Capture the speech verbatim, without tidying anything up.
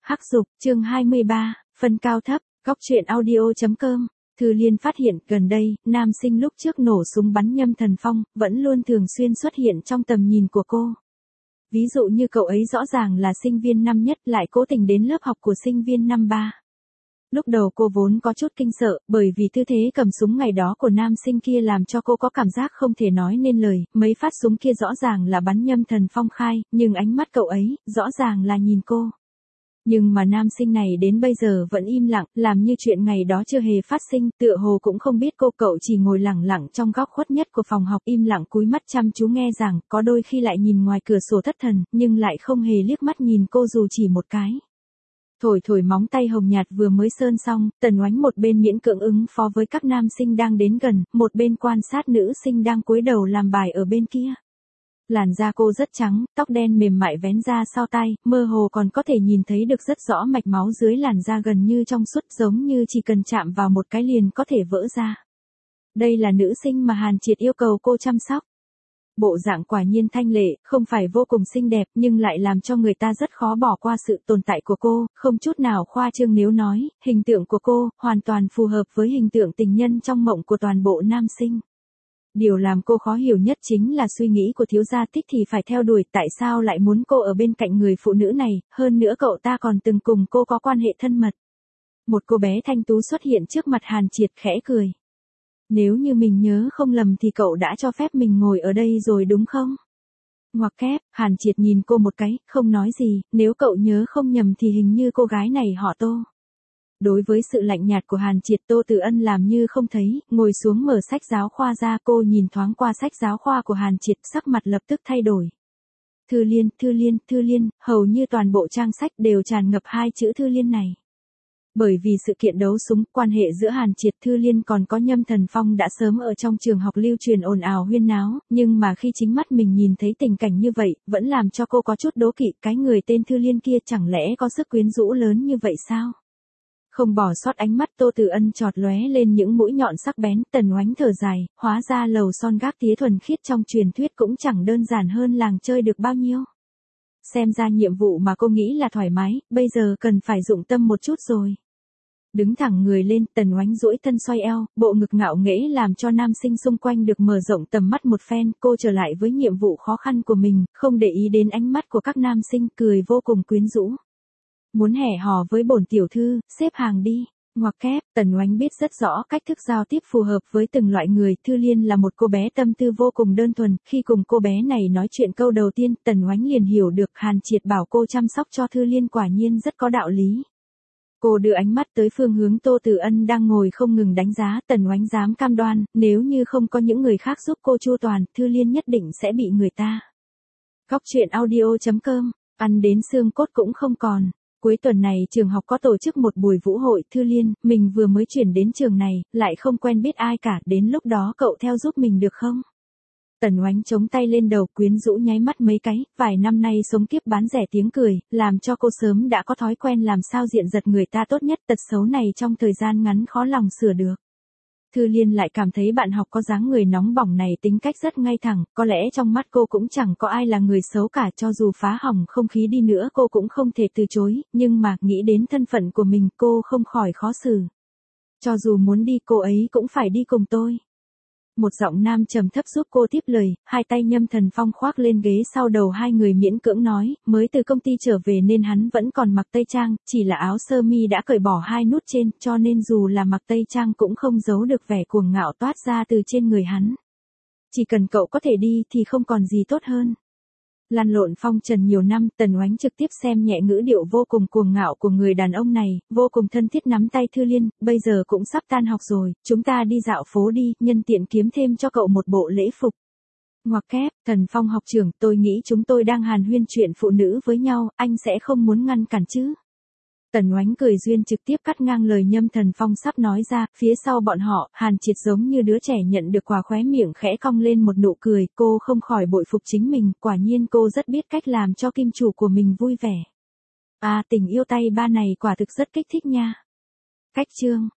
Hắc Dục, chương hai mươi ba, phân cao thấp, góc truyện audio.com. Thư Liên phát hiện gần đây, nam sinh lúc trước nổ súng bắn Nhâm Thần Phong, vẫn luôn thường xuyên xuất hiện trong tầm nhìn của cô. Ví dụ như cậu ấy rõ ràng là sinh viên năm nhất lại cố tình đến lớp học của sinh viên năm ba. Lúc đầu cô vốn có chút kinh sợ, bởi vì tư thế cầm súng ngày đó của nam sinh kia làm cho cô có cảm giác không thể nói nên lời, mấy phát súng kia rõ ràng là bắn Nhâm Thần Phong khai, nhưng ánh mắt cậu ấy, rõ ràng là nhìn cô. Nhưng mà nam sinh này đến bây giờ vẫn im lặng, làm như chuyện ngày đó chưa hề phát sinh, tựa hồ cũng không biết cô. Cậu chỉ ngồi lẳng lặng trong góc khuất nhất của phòng học, im lặng cúi mắt chăm chú nghe giảng, có đôi khi lại nhìn ngoài cửa sổ thất thần, nhưng lại không hề liếc mắt nhìn cô dù chỉ một cái. Thổi thổi móng tay hồng nhạt vừa mới sơn xong, Tần Oánh một bên miễn cưỡng ứng phó với các nam sinh đang đến gần, một bên quan sát nữ sinh đang cúi đầu làm bài ở bên kia. Làn da cô rất trắng, tóc đen mềm mại vén ra sau tai, mơ hồ còn có thể nhìn thấy được rất rõ mạch máu dưới làn da gần như trong suốt, giống như chỉ cần chạm vào một cái liền có thể vỡ ra. Đây là nữ sinh mà Hàn Triệt yêu cầu cô chăm sóc. Bộ dạng quả nhiên thanh lệ, không phải vô cùng xinh đẹp nhưng lại làm cho người ta rất khó bỏ qua sự tồn tại của cô, không chút nào khoa trương nếu nói, hình tượng của cô hoàn toàn phù hợp với hình tượng tình nhân trong mộng của toàn bộ nam sinh. Điều làm cô khó hiểu nhất chính là suy nghĩ của thiếu gia Thích thì phải theo đuổi, tại sao lại muốn cô ở bên cạnh người phụ nữ này, hơn nữa cậu ta còn từng cùng cô có quan hệ thân mật. Một cô bé thanh tú xuất hiện trước mặt Hàn Triệt khẽ cười. Nếu như mình nhớ không lầm thì cậu đã cho phép mình ngồi ở đây rồi đúng không? Ngoặc kép, Hàn Triệt nhìn cô một cái, không nói gì, nếu cậu nhớ không nhầm thì hình như cô gái này họ Tô. Đối với sự lạnh nhạt của Hàn Triệt, Tô Từ Ân làm như không thấy, ngồi xuống mở sách giáo khoa ra. Cô nhìn thoáng qua sách giáo khoa của Hàn Triệt, sắc mặt lập tức thay đổi. Thư Liên, Thư Liên, Thư Liên, hầu như toàn bộ trang sách đều tràn ngập hai chữ Thư Liên này. Bởi vì sự kiện đấu súng, quan hệ giữa Hàn Triệt, Thư Liên còn có Nhâm Thần Phong đã sớm ở trong trường học lưu truyền ồn ào huyên náo, nhưng mà khi chính mắt mình nhìn thấy tình cảnh như vậy, vẫn làm cho cô có chút đố kỵ, cái người tên Thư Liên kia chẳng lẽ có sức quyến rũ lớn như vậy sao? Không bỏ sót ánh mắt Tô Từ Ân chọt lóe lên những mũi nhọn sắc bén. Tần Oánh thở dài, hóa ra lầu son gác tía thuần khiết trong truyền thuyết cũng chẳng đơn giản hơn làng chơi được bao nhiêu. Xem ra nhiệm vụ mà cô nghĩ là thoải mái, bây giờ cần phải dụng tâm một chút rồi. Đứng thẳng người lên, Tần Oánh duỗi thân xoay eo, bộ ngực ngạo nghễ làm cho nam sinh xung quanh được mở rộng tầm mắt một phen. Cô trở lại với nhiệm vụ khó khăn của mình, không để ý đến ánh mắt của các nam sinh, cười vô cùng quyến rũ. Muốn hẻ hò với bổn tiểu thư, xếp hàng đi. Ngoặc kép, Tần Oánh biết rất rõ cách thức giao tiếp phù hợp với từng loại người. Thư Liên là một cô bé tâm tư vô cùng đơn thuần, khi cùng cô bé này nói chuyện câu đầu tiên, Tần Oánh liền hiểu được Hàn Triệt bảo cô chăm sóc cho Thư Liên quả nhiên rất có đạo lý. Cô đưa ánh mắt tới phương hướng Tô Từ Ân đang ngồi không ngừng đánh giá. Tần Oánh dám cam đoan, nếu như không có những người khác giúp cô chu toàn, Thư Liên nhất định sẽ bị người ta. Góc truyện audio.com, ăn đến xương cốt cũng không còn. Cuối tuần này trường học có tổ chức một buổi vũ hội. Thư Liên, mình vừa mới chuyển đến trường này, lại không quen biết ai cả, đến lúc đó cậu theo giúp mình được không? Tần Oánh chống tay lên đầu, quyến rũ nháy mắt mấy cái, vài năm nay sống kiếp bán rẻ tiếng cười, làm cho cô sớm đã có thói quen làm sao diện giật người ta tốt nhất, tật xấu này trong thời gian ngắn khó lòng sửa được. Thư Liên lại cảm thấy bạn học có dáng người nóng bỏng này tính cách rất ngay thẳng, có lẽ trong mắt cô cũng chẳng có ai là người xấu cả, cho dù phá hỏng không khí đi nữa cô cũng không thể từ chối, nhưng mà nghĩ đến thân phận của mình cô không khỏi khó xử. Cho dù muốn đi cô ấy cũng phải đi cùng tôi. Một giọng nam trầm thấp giúp cô tiếp lời, hai tay Nhâm Thần Phong khoác lên ghế sau đầu hai người miễn cưỡng nói, mới từ công ty trở về nên hắn vẫn còn mặc tây trang, chỉ là áo sơ mi đã cởi bỏ hai nút trên, cho nên dù là mặc tây trang cũng không giấu được vẻ cuồng ngạo toát ra từ trên người hắn. Chỉ cần cậu có thể đi thì không còn gì tốt hơn. Lăn lộn phong trần nhiều năm, Tần Oánh trực tiếp xem nhẹ ngữ điệu vô cùng cuồng ngạo của người đàn ông này, vô cùng thân thiết nắm tay Thư Liên, bây giờ cũng sắp tan học rồi, chúng ta đi dạo phố đi, nhân tiện kiếm thêm cho cậu một bộ lễ phục. Ngoặc kép, Thần Phong học trưởng, tôi nghĩ chúng tôi đang hàn huyên chuyện phụ nữ với nhau, anh sẽ không muốn ngăn cản chứ? Tần Oánh cười duyên trực tiếp cắt ngang lời Nhâm Thần Phong sắp nói ra. Phía sau bọn họ, Hàn Triệt giống như đứa trẻ nhận được quà, khóe miệng khẽ cong lên một nụ cười. Cô không khỏi bội phục chính mình, quả nhiên cô rất biết cách làm cho kim chủ của mình vui vẻ. À, tình yêu tay ba này quả thực rất kích thích nha. Cách chương